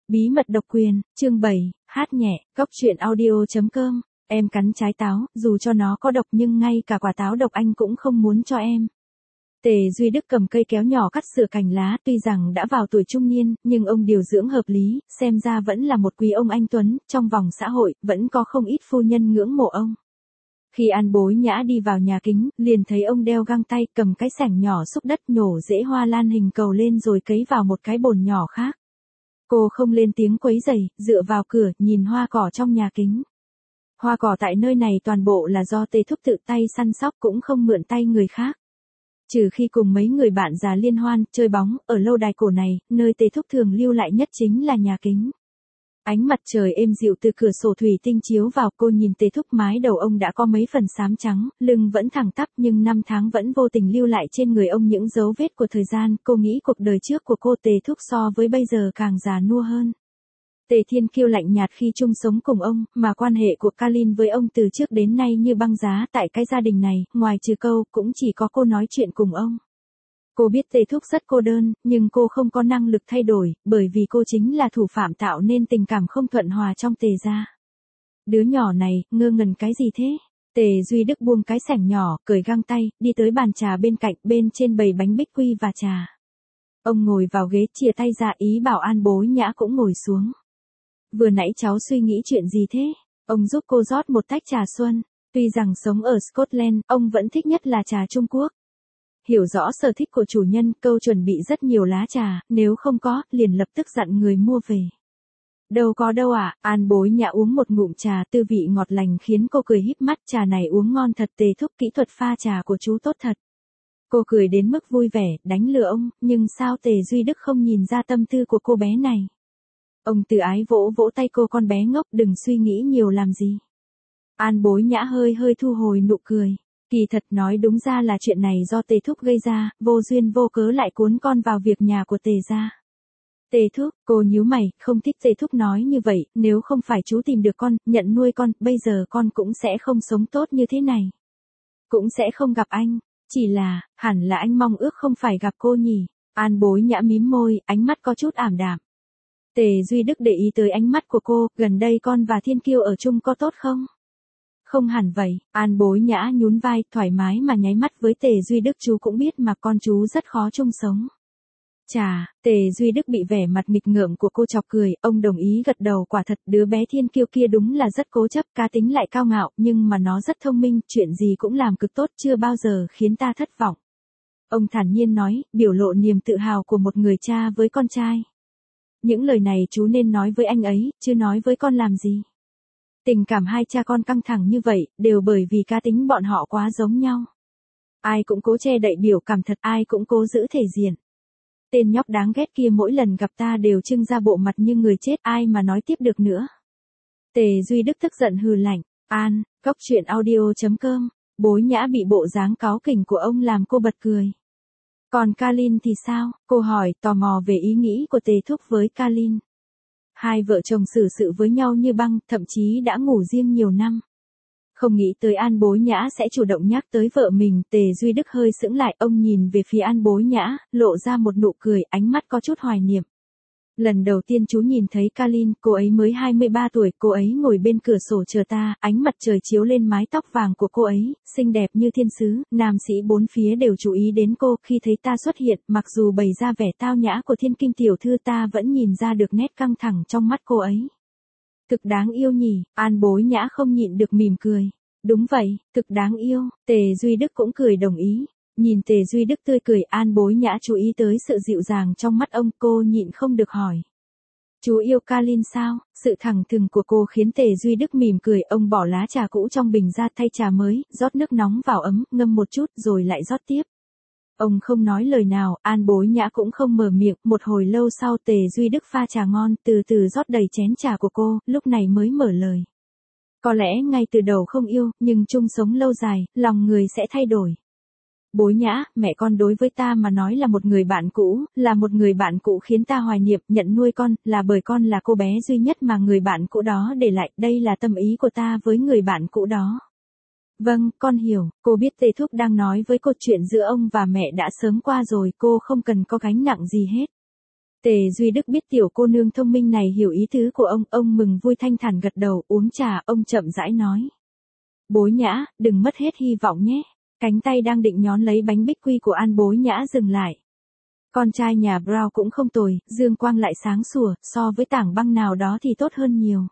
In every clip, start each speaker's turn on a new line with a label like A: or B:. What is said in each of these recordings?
A: Bí mật độc quyền, chương 7, hát nhẹ, cóc truyện audio.com, em cắn trái táo, dù cho nó có độc nhưng ngay cả quả táo độc anh cũng không muốn cho em. Tề Duy Đức cầm cây kéo nhỏ cắt sửa cành lá, tuy rằng đã vào tuổi trung niên, nhưng ông điều dưỡng hợp lý, xem ra vẫn là một quý ông anh tuấn, trong vòng xã hội, vẫn có không ít phu nhân ngưỡng mộ ông. Khi An Bối Nhã đi vào nhà kính, liền thấy ông đeo găng tay, cầm cái xẻng nhỏ xúc đất nhổ rễ hoa lan hình cầu lên rồi cấy vào một cái bồn nhỏ khác. Cô không lên tiếng quấy rầy, dựa vào cửa, nhìn hoa cỏ trong nhà kính. Hoa cỏ tại nơi này toàn bộ là do Tề Thúc tự tay săn sóc, cũng không mượn tay người khác. Trừ khi cùng mấy người bạn già liên hoan, chơi bóng, ở lâu đài cổ này, nơi Tề Thúc thường lưu lại nhất chính là nhà kính. Ánh mặt trời êm dịu từ cửa sổ thủy tinh chiếu vào, cô nhìn Tề Thúc, mái đầu ông đã có mấy phần xám trắng, lưng vẫn thẳng tắp nhưng năm tháng vẫn vô tình lưu lại trên người ông những dấu vết của thời gian. Cô nghĩ cuộc đời trước của cô Tề Thúc so với bây giờ càng già nua hơn. Tề Thiên Kiêu lạnh nhạt khi chung sống cùng ông, mà quan hệ của Kalin với ông từ trước đến nay như băng giá. Tại cái gia đình này, ngoài trừ câu, cũng chỉ có cô nói chuyện cùng ông. Cô biết Tề Thúc rất cô đơn, nhưng cô không có năng lực thay đổi, bởi vì cô chính là thủ phạm tạo nên tình cảm không thuận hòa trong Tề gia. Đứa nhỏ này, ngơ ngẩn cái gì thế? Tề Duy Đức buông cái xẻng nhỏ, cởi găng tay, đi tới bàn trà bên cạnh, bên trên bày bánh bích quy và trà. Ông ngồi vào ghế, chìa tay ra, ý bảo An Bối Nhã cũng ngồi xuống. Vừa nãy cháu suy nghĩ chuyện gì thế? Ông giúp cô rót một tách trà xuân. Tuy rằng sống ở Scotland, ông vẫn thích nhất là trà Trung Quốc. Hiểu rõ sở thích của chủ nhân, câu chuẩn bị rất nhiều lá trà, nếu không có, liền lập tức dặn người mua về. Đâu có đâu ạ, An Bối Nhã uống một ngụm trà, tư vị ngọt lành khiến cô cười híp mắt. Trà này uống ngon thật, Tề Thúc, kỹ thuật pha trà của chú tốt thật. Cô cười đến mức vui vẻ, đánh lừa ông, nhưng sao Tề Duy Đức không nhìn ra tâm tư của cô bé này. Ông từ ái vỗ vỗ tay cô, con bé ngốc, đừng suy nghĩ nhiều làm gì. An Bối Nhã hơi thu hồi nụ cười. Kỳ thật nói đúng ra là chuyện này do Tề Thúc gây ra, vô duyên vô cớ lại cuốn con vào việc nhà của Tề gia. Tề Thúc, cô nhíu mày, không thích Tề Thúc nói như vậy, nếu không phải chú tìm được con, nhận nuôi con, bây giờ con cũng sẽ không sống tốt như thế này. Cũng sẽ không gặp anh, chỉ là, hẳn là anh mong ước không phải gặp cô nhỉ. An Bối Nhã mím môi, ánh mắt có chút ảm đạm. Tề Duy Đức để ý tới ánh mắt của cô, gần đây con và Thiên Kiêu ở chung có tốt không? Không hẳn vậy, An Bối Nhã nhún vai, thoải mái mà nháy mắt với Tề Duy Đức, chú cũng biết mà con chú rất khó chung sống. Chà, Tề Duy Đức bị vẻ mặt nghịch ngợm của cô chọc cười, ông đồng ý gật đầu, quả thật đứa bé Thiên Kiêu kia đúng là rất cố chấp, cá tính lại cao ngạo, nhưng mà nó rất thông minh, chuyện gì cũng làm cực tốt, chưa bao giờ khiến ta thất vọng. Ông thản nhiên nói, biểu lộ niềm tự hào của một người cha với con trai. Những lời này chú nên nói với anh ấy, chứ nói với con làm gì. Tình cảm hai cha con căng thẳng như vậy, đều bởi vì cá tính bọn họ quá giống nhau. Ai cũng cố che đậy biểu cảm thật, ai cũng cố giữ thể diện. Tên nhóc đáng ghét kia mỗi lần gặp ta đều trưng ra bộ mặt như người chết, ai mà nói tiếp được nữa. Tề Duy Đức tức giận hừ lạnh, An, cóc truyện audio.com, Bối Nhã bị bộ dáng cáu kỉnh của ông làm cô bật cười. Còn Kalin thì sao? Cô hỏi, tò mò về ý nghĩ của Tề Thúc với Kalin. Hai vợ chồng xử sự với nhau như băng, thậm chí đã ngủ riêng nhiều năm. Không nghĩ tới An Bối Nhã sẽ chủ động nhắc tới vợ mình, Tề Duy Đức hơi sững lại, ông nhìn về phía An Bối Nhã, lộ ra một nụ cười, ánh mắt có chút hoài niệm. Lần đầu tiên chú nhìn thấy Kalin, cô ấy mới 23 tuổi, cô ấy ngồi bên cửa sổ chờ ta, ánh mặt trời chiếu lên mái tóc vàng của cô ấy, xinh đẹp như thiên sứ, nam sĩ bốn phía đều chú ý đến cô. Khi thấy ta xuất hiện, mặc dù bày ra vẻ tao nhã của thiên kim tiểu thư, ta vẫn nhìn ra được nét căng thẳng trong mắt cô ấy. Thực đáng yêu nhỉ, An Bối Nhã không nhịn được mỉm cười. Đúng vậy, thực đáng yêu, Tề Duy Đức cũng cười đồng ý. Nhìn Tề Duy Đức tươi cười, An Bối Nhã chú ý tới sự dịu dàng trong mắt ông, cô nhịn không được hỏi. Chú yêu Kalin sao? Sự thẳng thừng của cô khiến Tề Duy Đức mỉm cười, ông bỏ lá trà cũ trong bình ra thay trà mới, rót nước nóng vào ấm, ngâm một chút rồi lại rót tiếp. Ông không nói lời nào, An Bối Nhã cũng không mở miệng, một hồi lâu sau Tề Duy Đức pha trà ngon, từ từ rót đầy chén trà của cô, lúc này mới mở lời. Có lẽ ngay từ đầu không yêu, nhưng chung sống lâu dài, lòng người sẽ thay đổi. Bối Nhã, mẹ con đối với ta mà nói là một người bạn cũ, là một người bạn cũ khiến ta hoài niệm, nhận nuôi con, là bởi con là cô bé duy nhất mà người bạn cũ đó để lại, đây là tâm ý của ta với người bạn cũ đó. Vâng, con hiểu, cô biết Tề Thúc đang nói với cô chuyện giữa ông và mẹ đã sớm qua rồi, cô không cần có gánh nặng gì hết. Tề Duy Đức biết tiểu cô nương thông minh này hiểu ý tứ của ông mừng vui thanh thản gật đầu uống trà, ông chậm rãi nói. Bối Nhã, đừng mất hết hy vọng nhé. Cánh tay đang định nhón lấy bánh bích quy của An Bối Nhã dừng lại. Con trai nhà Brown cũng không tồi, dương quang lại sáng sủa, so với tảng băng nào đó thì tốt hơn nhiều.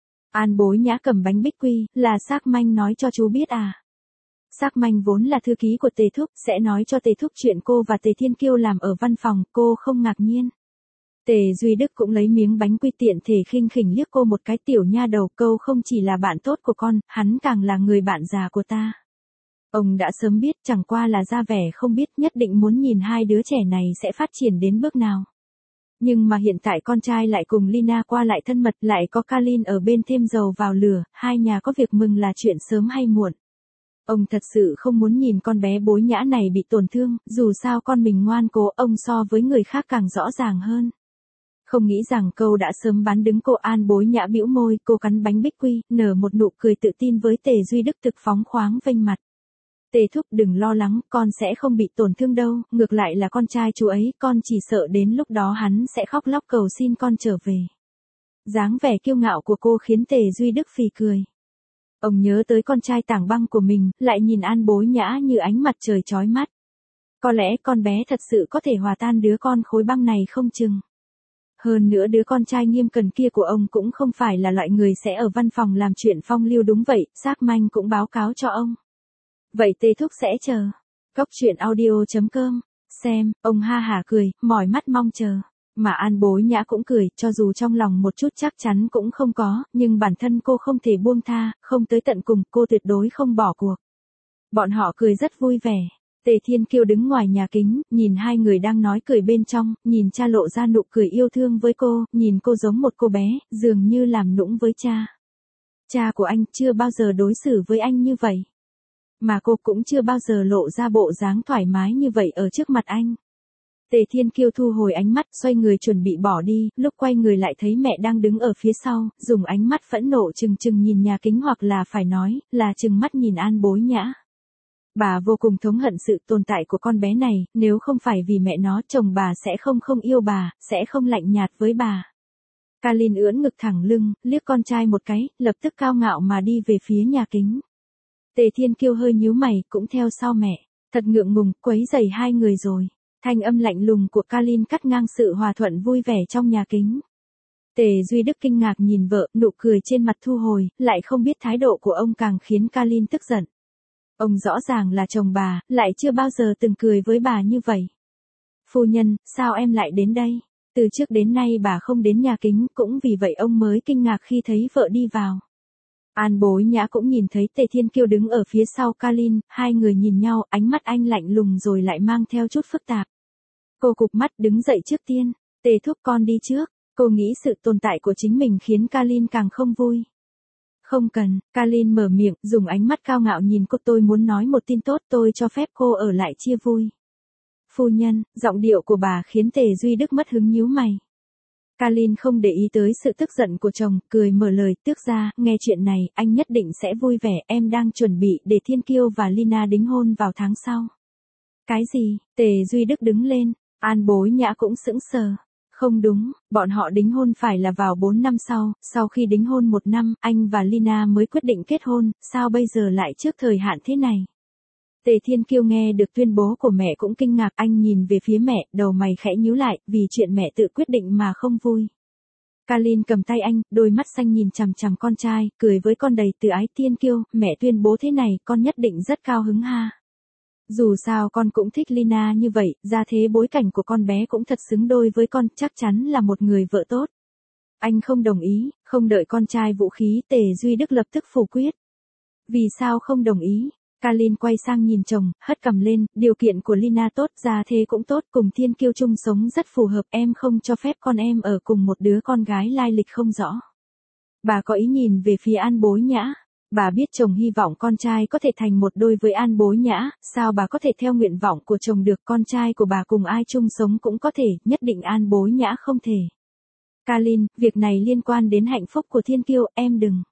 A: An Bối Nhã cầm bánh bích quy, là Xác Manh nói cho chú biết à? Xác Manh vốn là thư ký của Tề Thúc, sẽ nói cho Tề Thúc chuyện cô và Tề Thiên Kiêu làm ở văn phòng, cô không ngạc nhiên. Tề Duy Đức cũng lấy miếng bánh quy tiện thể khinh khỉnh liếc cô một cái, tiểu nha đầu, câu không chỉ là bạn tốt của con, hắn càng là người bạn già của ta. Ông đã sớm biết, chẳng qua là ra vẻ không biết, nhất định muốn nhìn hai đứa trẻ này sẽ phát triển đến bước nào. Nhưng mà hiện tại con trai lại cùng Lina qua lại thân mật, lại có Kalin ở bên thêm dầu vào lửa, hai nhà có việc mừng là chuyện sớm hay muộn. Ông thật sự không muốn nhìn con bé Bối Nhã này bị tổn thương, dù sao con mình ngoan cố, ông so với người khác càng rõ ràng hơn. Không nghĩ rằng câu đã sớm bán đứng cô. An Bối Nhã bĩu môi, cô cắn bánh bích quy, nở một nụ cười tự tin với Tề Duy Đức thực phóng khoáng vênh mặt. Tề Thúc đừng lo lắng, con sẽ không bị tổn thương đâu, ngược lại là con trai chú ấy, con chỉ sợ đến lúc đó hắn sẽ khóc lóc cầu xin con trở về. Dáng vẻ kiêu ngạo của cô khiến Tề Duy Đức phì cười. Ông nhớ tới con trai tảng băng của mình, lại nhìn An Bối Nhã như ánh mặt trời chói mắt. Có lẽ con bé thật sự có thể hòa tan đứa con khối băng này không chừng. Hơn nữa đứa con trai nghiêm cẩn kia của ông cũng không phải là loại người sẽ ở văn phòng làm chuyện phong lưu. Đúng vậy, Xác Manh cũng báo cáo cho ông. Vậy Tề Thúc sẽ chờ. Cốc truyện audio.com. Xem, ông ha hả cười, mỏi mắt mong chờ. Mà An Bối Nhã cũng cười, cho dù trong lòng một chút chắc chắn cũng không có, nhưng bản thân cô không thể buông tha, không tới tận cùng, cô tuyệt đối không bỏ cuộc. Bọn họ cười rất vui vẻ. Tề Thiên Kiêu đứng ngoài nhà kính, nhìn hai người đang nói cười bên trong, nhìn cha lộ ra nụ cười yêu thương với cô, nhìn cô giống một cô bé, dường như làm nũng với cha. Cha của anh chưa bao giờ đối xử với anh như vậy. Mà cô cũng chưa bao giờ lộ ra bộ dáng thoải mái như vậy ở trước mặt anh. Tề Thiên Kiêu thu hồi ánh mắt, xoay người chuẩn bị bỏ đi, lúc quay người lại thấy mẹ đang đứng ở phía sau, dùng ánh mắt phẫn nộ trừng trừng nhìn nhà kính, hoặc là phải nói, là trừng mắt nhìn An Bối Nhã. Bà vô cùng thống hận sự tồn tại của con bé này, nếu không phải vì mẹ nó, chồng bà sẽ không yêu bà, sẽ không lạnh nhạt với bà. Kalin ưỡn ngực thẳng lưng, liếc con trai một cái, lập tức cao ngạo mà đi về phía nhà kính. Tề Thiên Kiêu hơi nhíu mày, cũng theo sau mẹ. Thật ngượng ngùng, quấy rầy hai người rồi. Thanh âm lạnh lùng của Kalin cắt ngang sự hòa thuận vui vẻ trong nhà kính. Tề Duy Đức kinh ngạc nhìn vợ, nụ cười trên mặt thu hồi, lại không biết thái độ của ông càng khiến Kalin tức giận. Ông rõ ràng là chồng bà, lại chưa bao giờ từng cười với bà như vậy. Phu nhân, sao em lại đến đây? Từ trước đến nay bà không đến nhà kính, cũng vì vậy ông mới kinh ngạc khi thấy vợ đi vào. An Bối Nhã cũng nhìn thấy Tề Thiên Kiêu đứng ở phía sau Kalin, hai người nhìn nhau, ánh mắt anh lạnh lùng rồi lại mang theo chút phức tạp. Cô cụp mắt đứng dậy trước tiên. Tề Thúc, con đi trước. Cô nghĩ sự tồn tại của chính mình khiến Kalin càng không vui. Không cần, Kalin mở miệng, dùng ánh mắt cao ngạo nhìn cô. Tôi muốn nói một tin tốt, tôi cho phép cô ở lại chia vui. Phu nhân, giọng điệu của bà khiến Tề Duy Đức mất hứng nhíu mày. Kalin không để ý tới sự tức giận của chồng, cười mở lời, tước gia, nghe chuyện này, anh nhất định sẽ vui vẻ, em đang chuẩn bị để Thiên Kiêu và Lina đính hôn vào tháng sau. Cái gì? Tề Duy Đức đứng lên, An Bối Nhã cũng sững sờ. Không đúng, bọn họ đính hôn phải là vào 4 năm sau khi đính hôn 1 năm, anh và Lina mới quyết định kết hôn, sao bây giờ lại trước thời hạn thế này? Tề Thiên Kiêu nghe được tuyên bố của mẹ cũng kinh ngạc, anh nhìn về phía mẹ, đầu mày khẽ nhíu lại, vì chuyện mẹ tự quyết định mà không vui. Kalin cầm tay anh, đôi mắt xanh nhìn chằm chằm con trai, cười với con đầy từ ái. Thiên Kiêu, mẹ tuyên bố thế này, con nhất định rất cao hứng ha. Dù sao con cũng thích Lina như vậy, ra thế bối cảnh của con bé cũng thật xứng đôi với con, chắc chắn là một người vợ tốt. Anh không đồng ý, không đợi con trai vũ khí, Tề Duy Đức lập tức phủ quyết. Vì sao không đồng ý? Kalin quay sang nhìn chồng, hất cằm lên, điều kiện của Lina tốt, ra thế cũng tốt, cùng Thiên Kiêu chung sống rất phù hợp, em không cho phép con em ở cùng một đứa con gái lai lịch không rõ. Bà có ý nhìn về phía An Bối Nhã. Bà biết chồng hy vọng con trai có thể thành một đôi với An Bối Nhã, sao bà có thể theo nguyện vọng của chồng được, con trai của bà cùng ai chung sống cũng có thể, nhất định An Bối Nhã không thể. Kalin, việc này liên quan đến hạnh phúc của Thiên Kiêu, em đừng.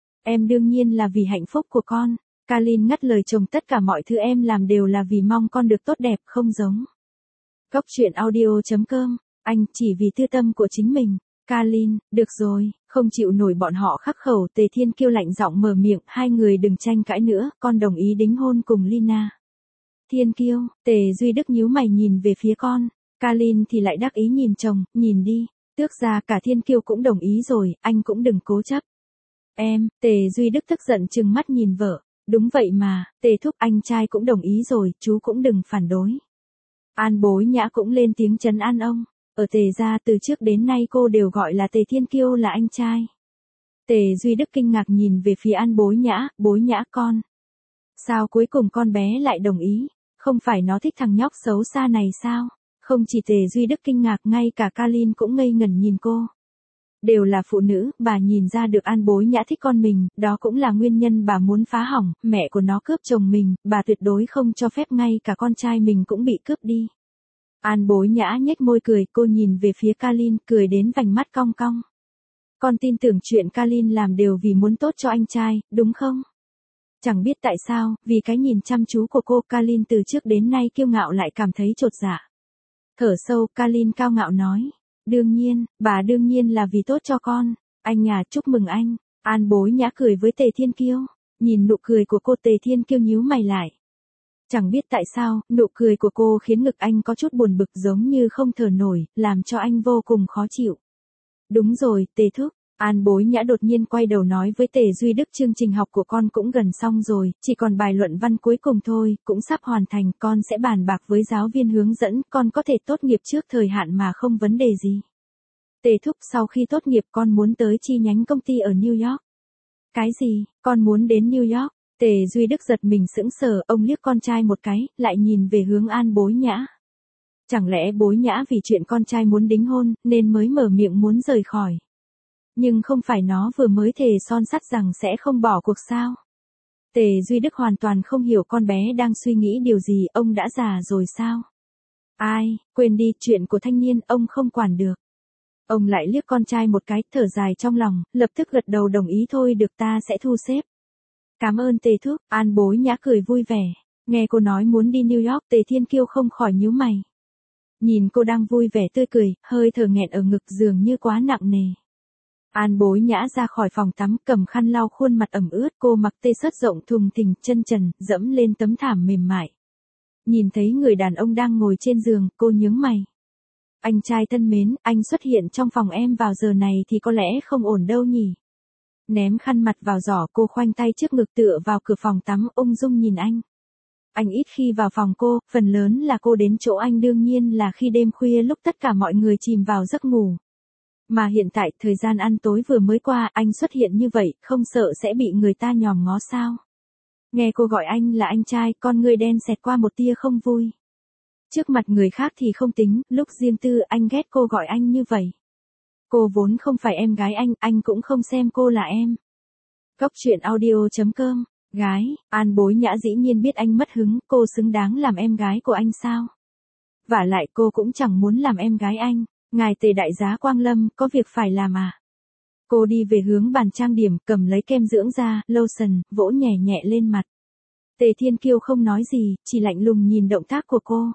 A: Em đương nhiên là vì hạnh phúc của con. Kalin ngắt lời chồng, tất cả mọi thứ em làm đều là vì mong con được tốt đẹp, không giống. Cốc truyện audio.com Anh chỉ vì tư tâm của chính mình. Kalin, được rồi, không chịu nổi bọn họ khắc khẩu. Tề Thiên Kiêu lạnh giọng mở miệng, hai người đừng tranh cãi nữa, con đồng ý đính hôn cùng Lina. Thiên Kiêu, Tề Duy Đức nhíu mày nhìn về phía con. Kalin thì lại đắc ý nhìn chồng, nhìn đi. Tước ra cả Thiên Kiêu cũng đồng ý rồi, anh cũng đừng cố chấp. Em, Tề Duy Đức tức giận trừng mắt nhìn vợ. Đúng vậy mà, Tề thúc anh trai cũng đồng ý rồi, chú cũng đừng phản đối. An Bối Nhã cũng lên tiếng trấn an ông. Ở Tề gia từ trước đến nay cô đều gọi là Tề Thiên Kiêu là anh trai. Tề Duy Đức kinh ngạc nhìn về phía An Bối Nhã con. Sao cuối cùng con bé lại đồng ý, không phải nó thích thằng nhóc xấu xa này sao? Không chỉ Tề Duy Đức kinh ngạc, ngay cả Kalin cũng ngây ngẩn nhìn cô. Đều là phụ nữ, bà nhìn ra được An Bối Nhã thích con mình, đó cũng là nguyên nhân bà muốn phá hỏng, mẹ của nó cướp chồng mình, bà tuyệt đối không cho phép ngay cả con trai mình cũng bị cướp đi. An Bối Nhã nhếch môi cười, cô nhìn về phía Kalin, cười đến vành mắt cong cong. Con tin tưởng chuyện Kalin làm đều vì muốn tốt cho anh trai, đúng không? Chẳng biết tại sao, vì cái nhìn chăm chú của cô, Kalin từ trước đến nay kiêu ngạo lại cảm thấy chột dạ. Thở sâu, Kalin cao ngạo nói. Đương nhiên, bà đương nhiên là vì tốt cho con. Anh à, chúc mừng anh. An Bối Nhã cười với Tề Thiên Kiêu. Nhìn nụ cười của cô, Tề Thiên Kiêu nhíu mày lại. Chẳng biết tại sao, nụ cười của cô khiến ngực anh có chút buồn bực giống như không thở nổi, làm cho anh vô cùng khó chịu. Đúng rồi, Tề thúc. An Bối Nhã đột nhiên quay đầu nói với Tề Duy Đức, chương trình học của con cũng gần xong rồi, chỉ còn bài luận văn cuối cùng thôi, cũng sắp hoàn thành, con sẽ bàn bạc với giáo viên hướng dẫn, con có thể tốt nghiệp trước thời hạn mà không vấn đề gì. Tề thúc, sau khi tốt nghiệp con muốn tới chi nhánh công ty ở New York. Cái gì, con muốn đến New York? Tề Duy Đức giật mình sững sờ, ông liếc con trai một cái, lại nhìn về hướng An Bối Nhã. Chẳng lẽ Bối Nhã vì chuyện con trai muốn đính hôn, nên mới mở miệng muốn rời khỏi. Nhưng không phải nó vừa mới thề son sắt rằng sẽ không bỏ cuộc sao? Tề Duy Đức hoàn toàn không hiểu con bé đang suy nghĩ điều gì, ông đã già rồi sao? Ai, quên đi, chuyện của thanh niên ông không quản được. Ông lại liếc con trai một cái, thở dài trong lòng, lập tức gật đầu đồng ý, thôi được, ta sẽ thu xếp. Cảm ơn Tề thúc. An Bối Nhã cười vui vẻ. Nghe cô nói muốn đi New York, Tề Thiên Kiêu không khỏi nhíu mày. Nhìn cô đang vui vẻ tươi cười, hơi thở nghẹn ở ngực dường như quá nặng nề. An Bối Nhã ra khỏi phòng tắm, cầm khăn lau khuôn mặt ẩm ướt, cô mặc tê sớt rộng thùng thình, chân trần, dẫm lên tấm thảm mềm mại. Nhìn thấy người đàn ông đang ngồi trên giường, cô nhướng mày. Anh trai thân mến, anh xuất hiện trong phòng em vào giờ này thì có lẽ không ổn đâu nhỉ. Ném khăn mặt vào giỏ, cô khoanh tay trước ngực tựa vào cửa phòng tắm, ung dung nhìn anh. Anh ít khi vào phòng cô, phần lớn là cô đến chỗ anh, đương nhiên là khi đêm khuya lúc tất cả mọi người chìm vào giấc ngủ. Mà hiện tại, thời gian ăn tối vừa mới qua, anh xuất hiện như vậy, không sợ sẽ bị người ta nhòm ngó sao? Nghe cô gọi anh là anh trai, con ngươi đen xẹt qua một tia không vui. Trước mặt người khác thì không tính, lúc riêng tư anh ghét cô gọi anh như vậy. Cô vốn không phải em gái anh cũng không xem cô là em. Cóc truyện audio.com. Gái, An Bối Nhã dĩ nhiên biết anh mất hứng, cô xứng đáng làm em gái của anh sao? Vả lại cô cũng chẳng muốn làm em gái anh. Ngài Tề đại giá Quang Lâm, có việc phải làm à? Cô đi về hướng bàn trang điểm, cầm lấy kem dưỡng da, lotion, vỗ nhẹ nhẹ lên mặt. Tề Thiên Kiêu không nói gì, chỉ lạnh lùng nhìn động tác của cô.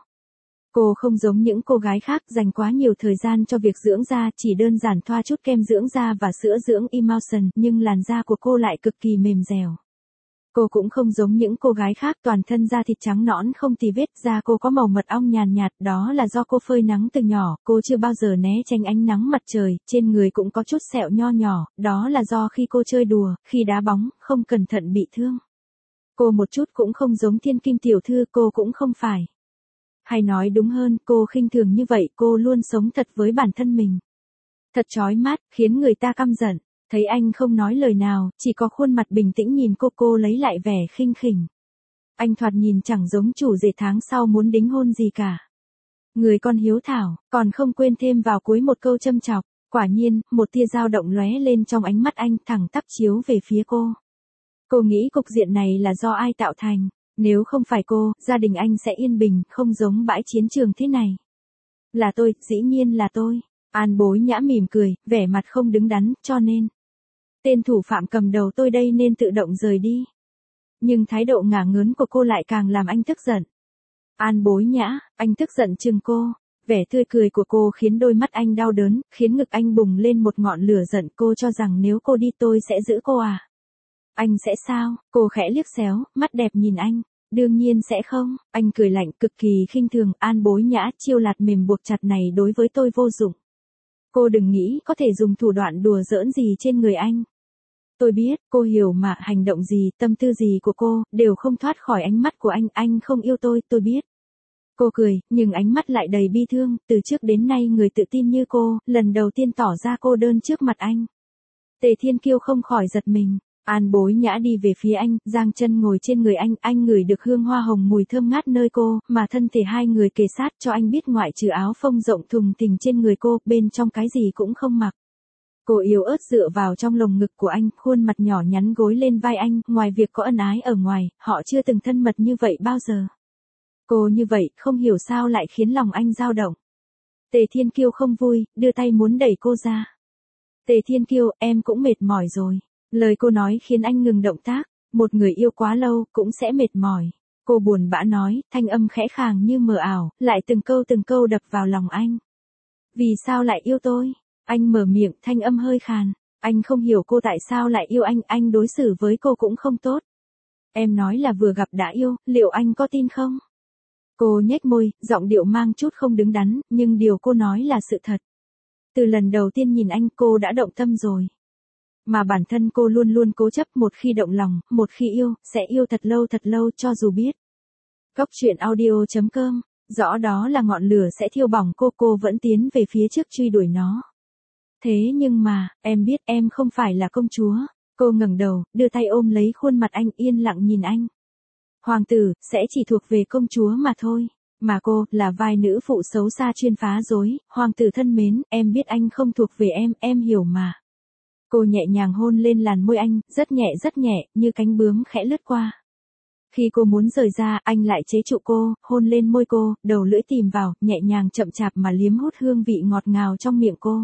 A: Cô không giống những cô gái khác dành quá nhiều thời gian cho việc dưỡng da, chỉ đơn giản thoa chút kem dưỡng da và sữa dưỡng emulsion, nhưng làn da của cô lại cực kỳ mềm dẻo. Cô cũng không giống những cô gái khác, toàn thân da thịt trắng nõn không tì vết, da cô có màu mật ong nhàn nhạt, đó là do cô phơi nắng từ nhỏ, cô chưa bao giờ né tránh ánh nắng mặt trời, trên người cũng có chút sẹo nho nhỏ, đó là do khi cô chơi đùa, khi đá bóng, không cẩn thận bị thương. Cô một chút cũng không giống Thiên Kim tiểu thư, cô cũng không phải. Hay nói đúng hơn, cô khinh thường như vậy, cô luôn sống thật với bản thân mình. Thật chói mắt, khiến người ta căm giận. Thấy anh không nói lời nào, chỉ có khuôn mặt bình tĩnh nhìn cô lấy lại vẻ khinh khỉnh. Anh thoạt nhìn chẳng giống chủ rể tháng sau muốn đính hôn gì cả. Người con hiếu thảo, còn không quên thêm vào cuối một câu châm chọc. Quả nhiên, một tia dao động lóe lên trong ánh mắt anh, thẳng tắp chiếu về phía cô. Cô nghĩ cục diện này là do ai tạo thành? Nếu không phải cô, gia đình anh sẽ yên bình, không giống bãi chiến trường thế này. Là tôi, dĩ nhiên là tôi. An Bối Nhã mỉm cười, vẻ mặt không đứng đắn, cho nên. Tên thủ phạm cầm đầu tôi đây nên tự động rời đi. Nhưng thái độ ngả ngớn của cô lại càng làm anh tức giận. An Bối Nhã, anh tức giận chừng cô. Vẻ tươi cười của cô khiến đôi mắt anh đau đớn, khiến ngực anh bùng lên một ngọn lửa giận. Cô cho rằng nếu cô đi tôi sẽ giữ cô à? Anh sẽ sao? Cô khẽ liếc xéo, mắt đẹp nhìn anh. Đương nhiên sẽ không, anh cười lạnh cực kỳ khinh thường. An Bối Nhã, chiêu lạt mềm buộc chặt này đối với tôi vô dụng. Cô đừng nghĩ có thể dùng thủ đoạn đùa giỡn gì trên người anh. Tôi biết, cô hiểu mà, hành động gì, tâm tư gì của cô, đều không thoát khỏi ánh mắt của anh không yêu tôi biết. Cô cười, nhưng ánh mắt lại đầy bi thương, từ trước đến nay người tự tin như cô, lần đầu tiên tỏ ra cô đơn trước mặt anh. Tề Thiên Kiêu không khỏi giật mình. An Bối Nhã đi về phía anh, giang chân ngồi trên người anh ngửi được hương hoa hồng mùi thơm ngát nơi cô, mà thân thể hai người kề sát cho anh biết ngoại trừ áo phông rộng thùng thình trên người cô, bên trong cái gì cũng không mặc. Cô yếu ớt dựa vào trong lồng ngực của anh, khuôn mặt nhỏ nhắn gối lên vai anh, ngoài việc có ân ái ở ngoài, họ chưa từng thân mật như vậy bao giờ. Cô như vậy, không hiểu sao lại khiến lòng anh dao động. Tề Thiên Kiêu không vui, đưa tay muốn đẩy cô ra. Tề Thiên Kiêu, em cũng mệt mỏi rồi. Lời cô nói khiến anh ngừng động tác, một người yêu quá lâu, cũng sẽ mệt mỏi. Cô buồn bã nói, thanh âm khẽ khàng như mờ ảo, lại từng câu đập vào lòng anh. Vì sao lại yêu tôi? Anh mở miệng, thanh âm hơi khàn. Anh không hiểu cô tại sao lại yêu anh đối xử với cô cũng không tốt. Em nói là vừa gặp đã yêu, liệu anh có tin không? Cô nhếch môi, giọng điệu mang chút không đứng đắn, nhưng điều cô nói là sự thật. Từ lần đầu tiên nhìn anh cô đã động tâm rồi. Mà bản thân cô luôn luôn cố chấp, một khi động lòng, một khi yêu, sẽ yêu thật lâu cho dù biết. Góc truyện audio.com, rõ đó là ngọn lửa sẽ thiêu bỏng cô vẫn tiến về phía trước truy đuổi nó. Thế nhưng mà, em biết em không phải là công chúa. Cô ngẩng đầu, đưa tay ôm lấy khuôn mặt anh, yên lặng nhìn anh. Hoàng tử, sẽ chỉ thuộc về công chúa mà thôi. Mà cô, là vai nữ phụ xấu xa chuyên phá rối. Hoàng tử thân mến, em biết anh không thuộc về em hiểu mà. Cô nhẹ nhàng hôn lên làn môi anh, rất nhẹ, như cánh bướm khẽ lướt qua. Khi cô muốn rời ra, anh lại chế trụ cô, hôn lên môi cô, đầu lưỡi tìm vào, nhẹ nhàng chậm chạp mà liếm hút hương vị ngọt ngào trong miệng cô.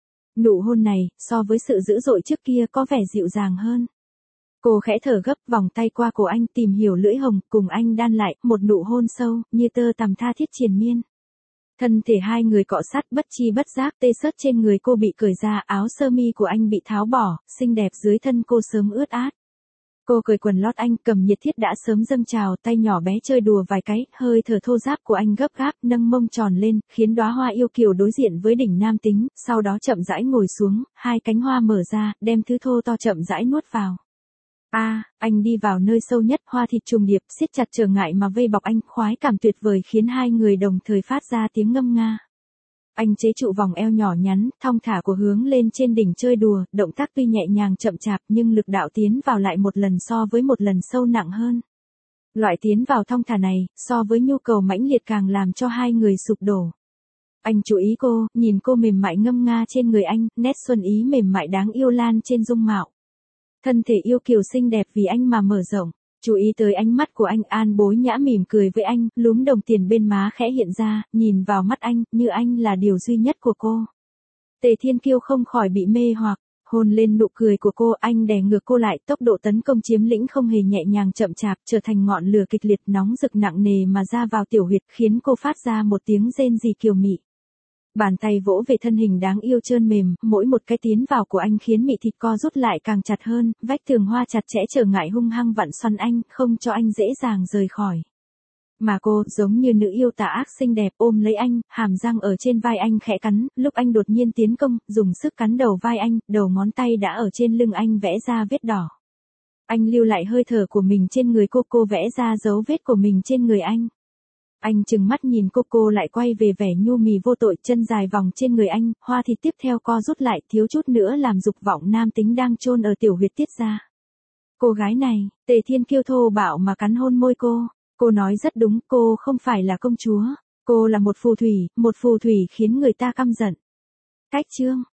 A: Nụ hôn này, so với sự dữ dội trước kia có vẻ dịu dàng hơn. Cô khẽ thở gấp, vòng tay qua cổ anh, tìm hiểu lưỡi hồng, cùng anh đan lại, một nụ hôn sâu, như tơ tằm tha thiết triền miên. Thân thể hai người cọ sát, bất chi bất giác, tê sớt trên người cô bị cởi ra, áo sơ mi của anh bị tháo bỏ, xinh đẹp dưới thân cô sớm ướt át. Cô cởi quần lót anh, cầm nhiệt thiết đã sớm dâng trào, tay nhỏ bé chơi đùa vài cái, hơi thở thô ráp của anh gấp gáp, nâng mông tròn lên, khiến đóa hoa yêu kiều đối diện với đỉnh nam tính, sau đó chậm rãi ngồi xuống, hai cánh hoa mở ra, đem thứ thô to chậm rãi nuốt vào. Anh đi vào nơi sâu nhất, hoa thịt trùng điệp, siết chặt trở ngại mà vây bọc anh, khoái cảm tuyệt vời khiến hai người đồng thời phát ra tiếng ngâm nga. Anh chế trụ vòng eo nhỏ nhắn, thong thả của hướng lên trên đỉnh chơi đùa, động tác tuy nhẹ nhàng chậm chạp nhưng lực đạo tiến vào lại một lần so với một lần sâu nặng hơn. Loại tiến vào thong thả này, so với nhu cầu mãnh liệt càng làm cho hai người sụp đổ. Anh chú ý cô, nhìn cô mềm mại ngâm nga trên người anh, nét xuân ý mềm mại đáng yêu lan trên dung mạo. Thân thể yêu kiều xinh đẹp vì anh mà mở rộng. Chú ý tới ánh mắt của anh, An Bối Nhã mỉm cười với anh, lúm đồng tiền bên má khẽ hiện ra, nhìn vào mắt anh, như anh là điều duy nhất của cô. Tề Thiên Kiêu không khỏi bị mê hoặc, hôn lên nụ cười của cô, anh đè ngược cô lại, tốc độ tấn công chiếm lĩnh không hề nhẹ nhàng chậm chạp, trở thành ngọn lửa kịch liệt nóng rực nặng nề mà ra vào tiểu huyệt, khiến cô phát ra một tiếng rên rỉ kiều mị. Bàn tay vỗ về thân hình đáng yêu trơn mềm, mỗi một cái tiến vào của anh khiến mị thịt co rút lại càng chặt hơn, vách tường hoa chặt chẽ trở ngại hung hăng vặn xoắn anh, không cho anh dễ dàng rời khỏi. Mà cô, giống như nữ yêu tà ác xinh đẹp, ôm lấy anh, hàm răng ở trên vai anh khẽ cắn, lúc anh đột nhiên tiến công, dùng sức cắn đầu vai anh, đầu ngón tay đã ở trên lưng anh vẽ ra vết đỏ. Anh lưu lại hơi thở của mình trên người cô vẽ ra dấu vết của mình trên người anh. Anh trừng mắt nhìn cô lại quay về vẻ nhu mì vô tội, chân dài vòng trên người anh, hoa thịt tiếp theo co rút lại, thiếu chút nữa làm dục vọng nam tính đang chôn ở tiểu huyệt tiết ra. Cô gái này, Tề Thiên Kiêu thô bạo mà cắn hôn môi cô. Cô nói rất đúng, cô không phải là công chúa, cô là một phù thủy khiến người ta căm giận. Cách chương